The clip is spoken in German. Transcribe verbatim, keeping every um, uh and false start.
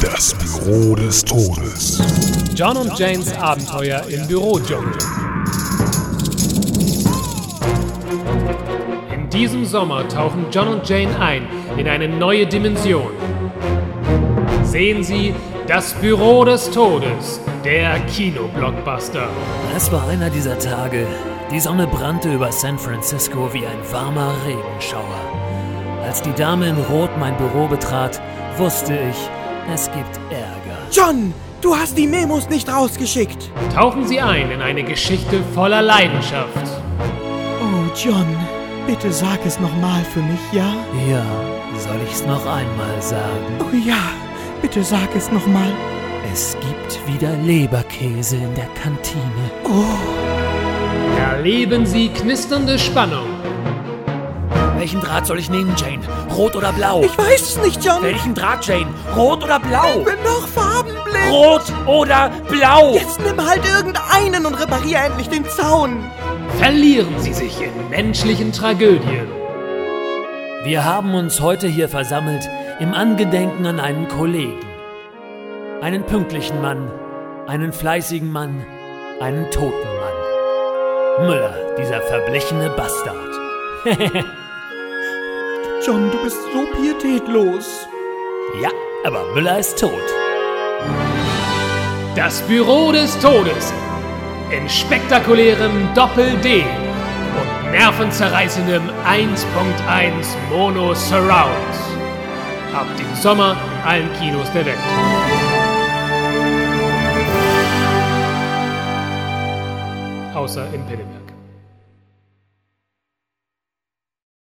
Das Büro des Todes. John und Janes Abenteuer im Bürodschungel. In diesem Sommer tauchen John und Jane ein in eine neue Dimension. Sehen Sie Das Büro des Todes, der Kinoblockbuster. Es war einer dieser Tage. Die Sonne brannte über San Francisco wie ein warmer Regenschauer. Als die Dame in Rot mein Büro betrat, wusste ich, es gibt Ärger. John, du hast die Memos nicht rausgeschickt. Tauchen Sie ein in eine Geschichte voller Leidenschaft. Oh, John, bitte sag es nochmal für mich, ja? Ja, soll ich's noch einmal sagen? Oh ja, bitte sag es nochmal. Es gibt wieder Leberkäse in der Kantine. Oh. Erleben Sie knisternde Spannung. Welchen Draht soll ich nehmen, Jane? Rot oder blau? Ich weiß es nicht, John. Welchen Draht, Jane? Rot oder blau? Ich bin doch farbenblind. Rot oder blau? Jetzt nimm halt irgendeinen und reparier endlich den Zaun. Verlieren Sie sich in menschlichen Tragödien. Wir haben uns heute hier versammelt im Angedenken an einen Kollegen. Einen pünktlichen Mann, einen fleißigen Mann, einen toten Mann. Müller, dieser verblichene Bastard. John, du bist so pietätlos. Ja, aber Müller ist tot. Das Büro des Todes in spektakulärem Doppel-D und nervenzerreißendem eins Punkt eins Mono Surround. Ab dem Sommer allen Kinos der Welt. Außer im Pinneberg.